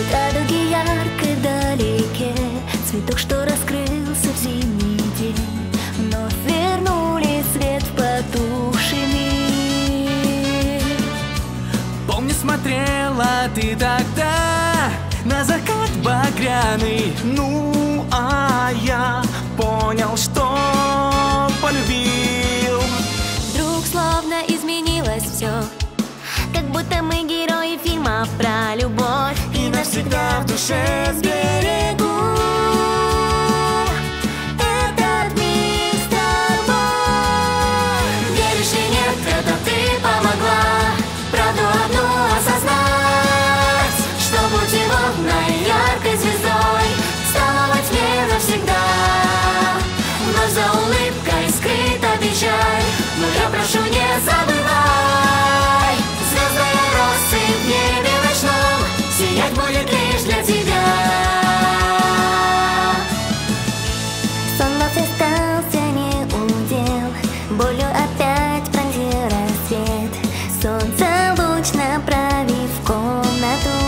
Радуги яркой вдалеке, цветок, что раскрылся в зимний день, вновь вернули свет в потухший мир. Помню, смотрела ты тогда на закат багряный. Ну, а я понял, что полюбил. Вдруг словно изменилось все, как будто мы герои фильма про любовь, И навсегда в душе сберегу этот миг с тобой. Веришь или нет, это ты помогла правду одну осознать, что путеводной яркой звездой стала во тьме навсегда. Вновь за улыбкой скрыта печаль, но я прошу, не забывай. Звездная россыпь в небе ночном сиять будет лишь для тебя. Сон вновь остался не удел, болью опять пронзил рассвет. Солнце луч направив в комнату,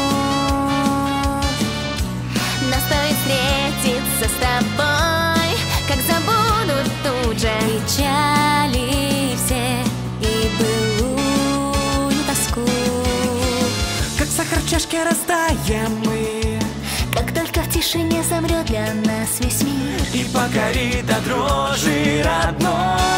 но стоит встретиться с тобой, как забудут тут же печали все и былую тоску. Как сахар в чашке растаем мы, Как только в тишине замрет для нас весь мир, и покорит до дрожи родной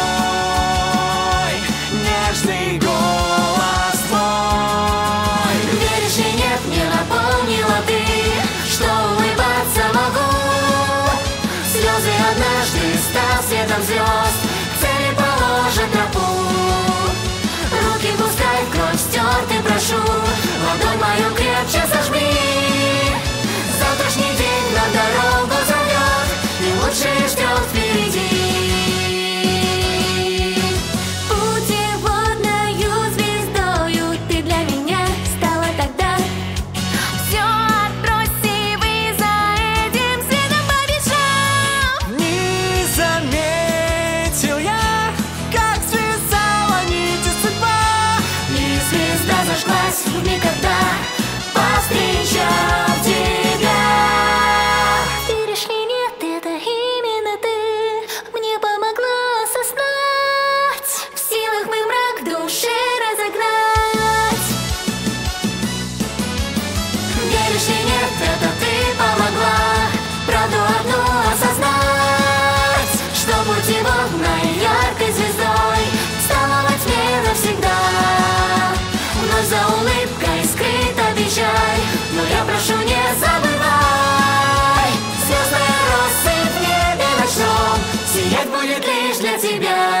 нежный голос твой. Веришь и нет, мне напомнила ты, что улыбаться могу. Слезы однажды, став светом звезд, к цели положат тропу. Руки пускай в кровь стерты, прошу, ладонь мою крепче сожми. Завтрашний день на дорогу зовет, и лучшее ждет впереди. путеводною звездою ты для меня стала тогда. Все отбрось и вы за этим светом побежал. Не заметил я, как связала нити судьба, и звезда зажглась в миг, когда повстречал тебя. Веришь ли нет, это именно ты мне помогла осознать, в силах мы мрак в душе разогнать. Веришь ли нет, это ты помогла правду одну осознать, что путеводной яркой звездой стала во тьме навсегда. Вновь за улыбкой скрыта печаль, но я прошу, не забывай. Звездная россыпь в небе ночном сиять будет лишь для тебя.